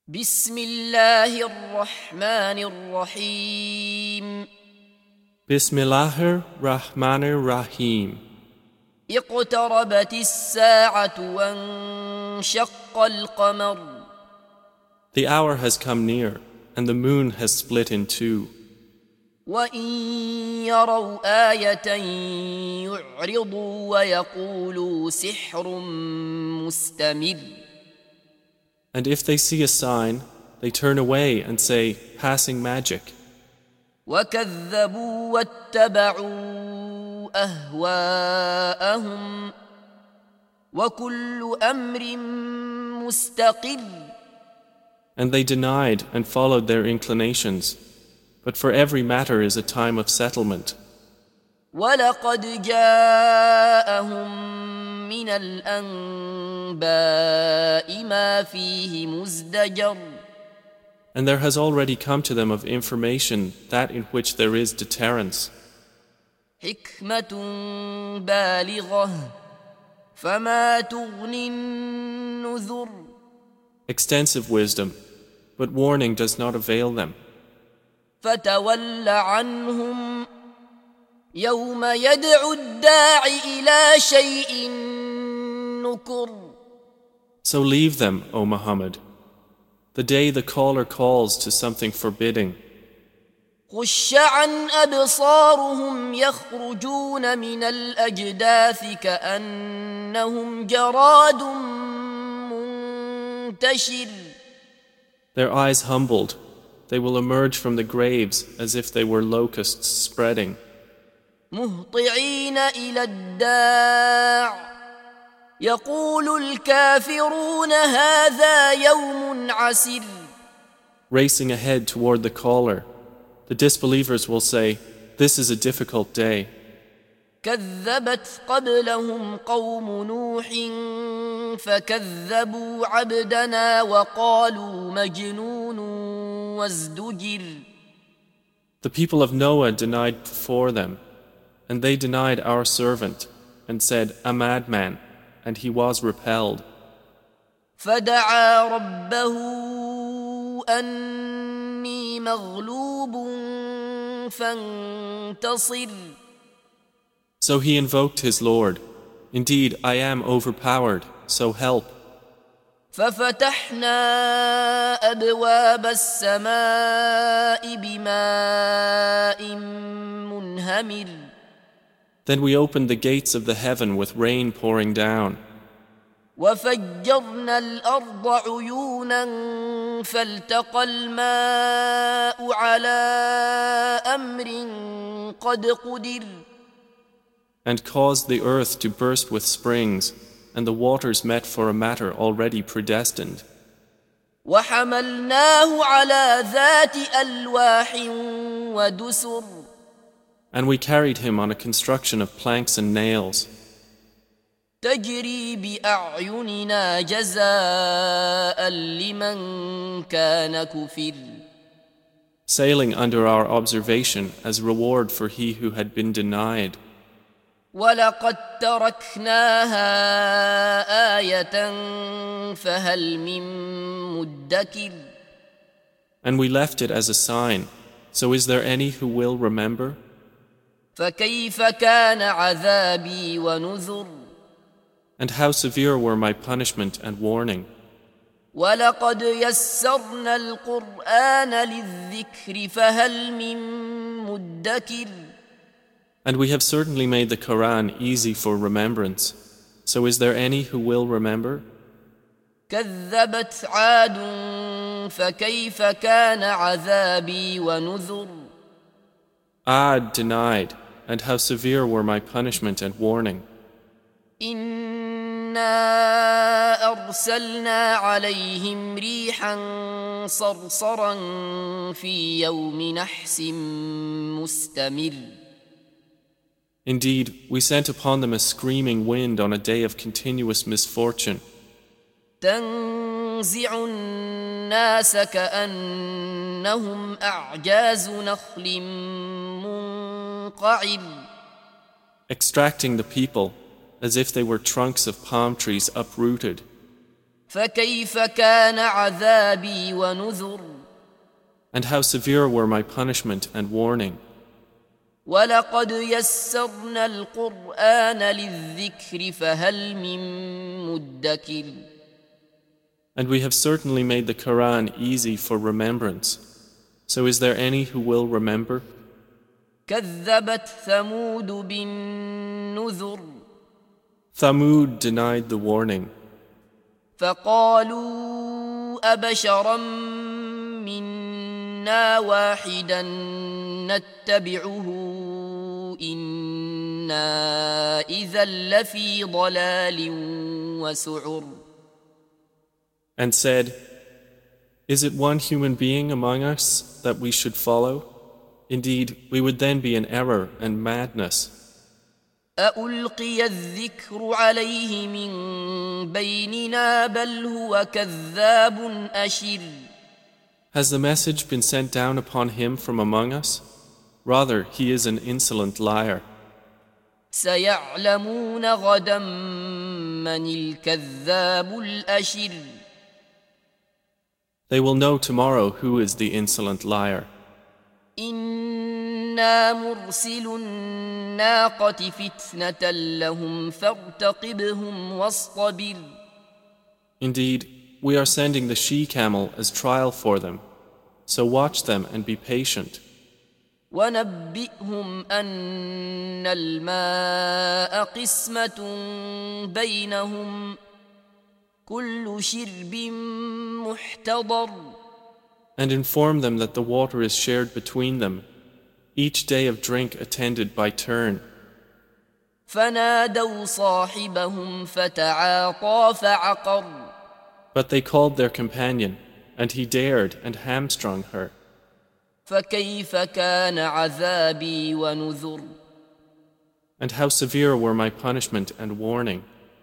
بسم الله الرحمن الرحيم Bismillahir Rahmanir Rahim. اقتربت الساعة وانشق القمر The hour has come near, and the moon has split in two. وإن يروا آية يعرضوا ويقولوا سحر مستمر And if they see a sign, they turn away and say, passing magic. وكذبوا واتبعوا أهواءهم وكل أمر مستقر And they denied and followed their inclinations. But for every matter is a time of settlement. ولقد جاءهم من الأنباء ما فيه مزدجر And there has already come to them of information that in which there is deterrence. حكمة بالغة فما تغني النذر Extensive wisdom, but warning does not avail them. فتول عنهم يوم يدعو الداع إلى شيء نكر So leave them, O Muhammad, the day the caller calls to something forbidding. خش عن أبصارهم يخرجون من الأجداث كأنهم جراد منتشر Their eyes humbled, they will emerge from the graves as if they were locusts spreading. مهطعين إلى الداع يقول الكافرون هذا يوم عسر Racing ahead toward the caller, the disbelievers will say, this is a difficult day. كذبت قبلهم قوم نوح فكذبوا عبدنا وقالوا مجنون وازدجر The people of Noah denied before them, and they denied our servant, and said, a madman, and he was repelled. فدعا ربه أني مغلوب فانتصر So he invoked his Lord, indeed I am overpowered, so help. ففتحنا أبواب السماء بماء منهمر Then we opened the gates of the heaven with rain pouring down. وفجرنا الأرض عيونا فالتقى الماء على أمر قد قدر And caused the earth to burst with springs, and the waters met for a matter already predestined. وحملناه على ذات ألواح ودسر And we carried him on a construction of planks and nails, تجري بأعيننا جزاء لمن كان كفر sailing under our observation as reward for he who had been denied. ولقد تركناها آية فهل من مدكر And we left it as a sign, so is there any who will remember? فكيف كان عذابي ونذر And how severe were my punishment and warning. ولقد يسرنا القرآن للذكر فهل من مدكر And we have certainly made the Quran easy for remembrance. So is there any who will remember? كذبت عاد فكيف كان عذابي ونذر Ad denied, and how severe were my punishment and warning. إنا أرسلنا عليهم ريحا صرصرا في يوم نحس مستمر Indeed, we sent upon them a screaming wind on a day of continuous misfortune. تنزع الناس كأنهم أعجاز نخل منقعر Extracting the people as if they were trunks of palm trees uprooted. فكيف كان عذابي ونذر And how severe were my punishment and warning. ولقد يسرنا القرآن للذكر فهل من مدكر And we have certainly made the Quran easy for remembrance. So is there any who will remember? كذبت ثمود بالنذر Thamud denied the warning. فقالوا أبشرا منا واحدا نتبعه إنا إذا لفي ضلال وسعر And said, Is it one human being among us that we should follow? Indeed, we would then be in error and madness. أألقي الذكر عليه من بيننا بل هو كذاب أشر Has the message been sent down upon him from among us? Rather, he is an insolent liar. سيعلمون غدا من الكذاب الأشر They will know tomorrow who is the insolent liar. إنا مرسل الناقة فتنة لهم فارتقبهم واصطبر Indeed, we are sending the she-camel as trial for them. So watch them and be patient. ونبئهم أن الماء قسمة بينهم كل شرب محتضر And inform them that the water is shared between them, each day of drink attended by turn. فنادوا صاحبهم فتعاطى فعقر But they called their companion, and he dared and hamstrung her. فكيف كان عذابي ونذر And how severe were my punishment and warning.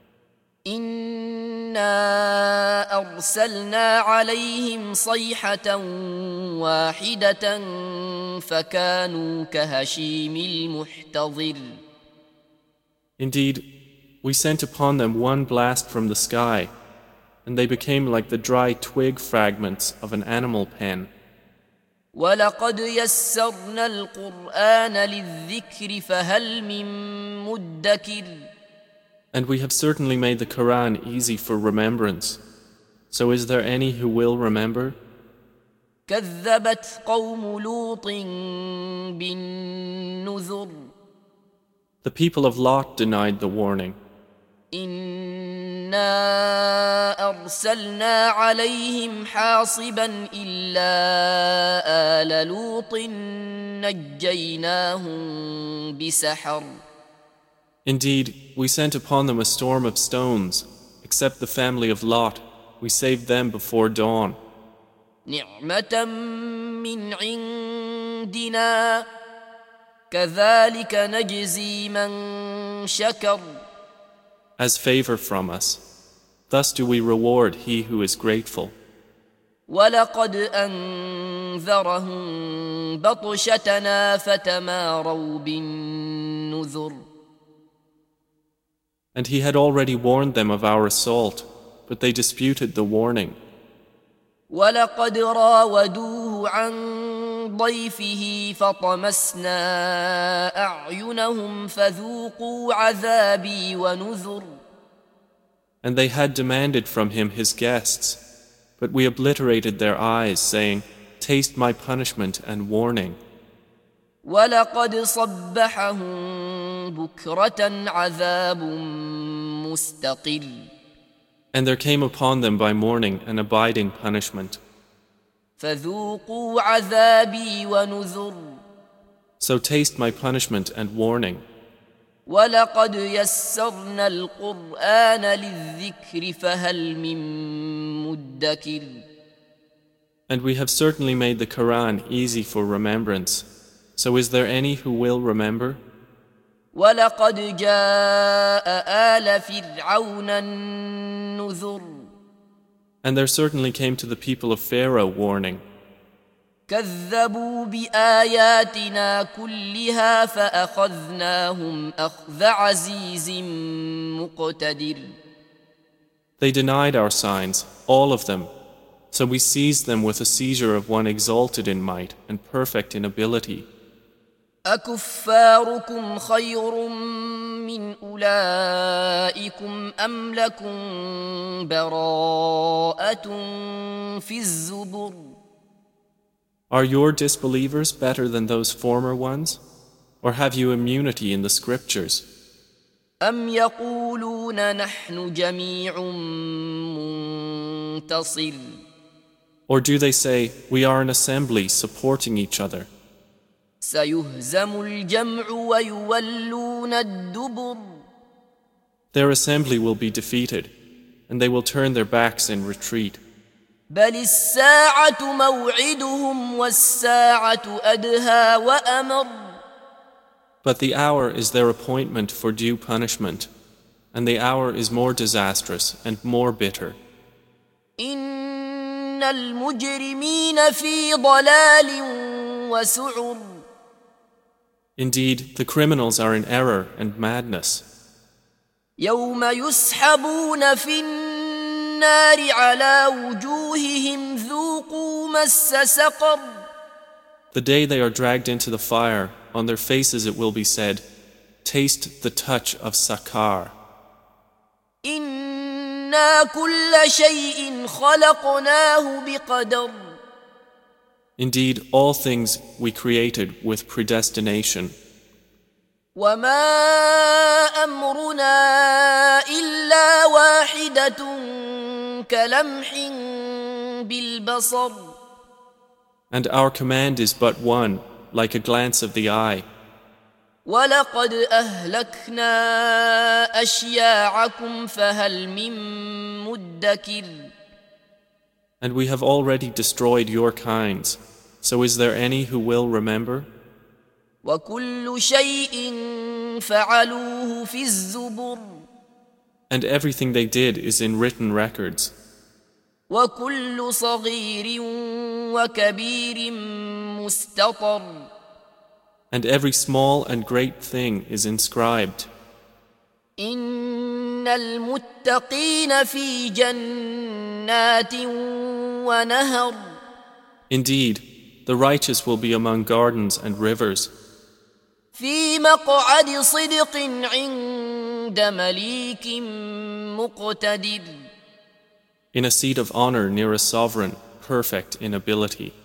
إنا أرسلنا عليهم صيحة واحدة فكانوا كهشيم المحتضر Indeed, we sent upon them one blast from the sky, and they became like the dry twig fragments of an animal pen. ولقد يسرنا القرآن للذكر فهل من مدكر And we have certainly made the Quran easy for remembrance. So is there any who will remember? كذبت قوم لوط بالنذر The people of Lot denied the warning. إنا أرسلنا عليهم حاصبا إلا آل لوط نجيناهم بسحر Indeed, we sent upon them a storm of stones, except the family of Lot. We saved them before dawn. نعمة من عندنا كذلك نجزي من شكر As favor from us. Thus do we reward he who is grateful. ولقد أنذرهم بطشتنا فتماروا بالنذر And he had already warned them of our assault, but they disputed the warning. ولقد راودوه عن ضيفه فطمسنا أعينهم فذوقوا عذابي ونذر And they had demanded from him his guests, but we obliterated their eyes, saying, Taste my punishment and warning. ولقد صبحهم بكرة عذاب مستقل And there came upon them by morning an abiding punishment. فذوقوا عذابي ونذر So taste my punishment and warning. ولقد يسرنا القرآن للذكر فهل من مدكر And we have certainly made the Quran easy for remembrance. So is there any who will remember? ولقد جاء آل فرعون النذر And there certainly came to the people of Pharaoh warning. كذبوا بآياتنا كلها فأخذناهم أخذ عزيز مقتدر They denied our signs, all of them, so we seized them with a seizure of one exalted in might and perfect in ability. أكفاركم خير من أولئكم أم لكم براءة في الزبر Are your disbelievers better than those former ones? Or have you immunity in the scriptures? أم يقولون نحن جميع منتصر Or do they say, we are an assembly supporting each other? سيهزم الجمع ويولون الدبر Their assembly will be defeated, and they will turn their backs in retreat. بل الساعة موعدهم والساعة أدهى وأمر But the hour is their appointment for due punishment, and the hour is more disastrous and more bitter. إن المجرمين في ضلال وسعر Indeed, the criminals are in error and madness. يوم يسحبون في النار على وجوههم ذوقوا مس سقر The day they are dragged into the fire, on their faces it will be said, taste the touch of Sakar. إنا كل شيء خلقناه بقدر Indeed, all things we created with predestination. وما أمرنا إلا واحدة كلمح بالبصر And our command is but one, like a glance of the eye. ولقد أهلكنا أشياعكم فهل من مدكر And we have already destroyed your kinds. So is there any who will remember? وكل شيء فعلوه في الزبر And everything they did is in written records. وكل صغير وكبير مستطر And every small and great thing is inscribed. إن المتقين في جنات ونهر Indeed, the righteous will be among gardens and rivers, في مقعد صدق عند مليك مقتدر in a seat of honor near a sovereign, perfect in ability.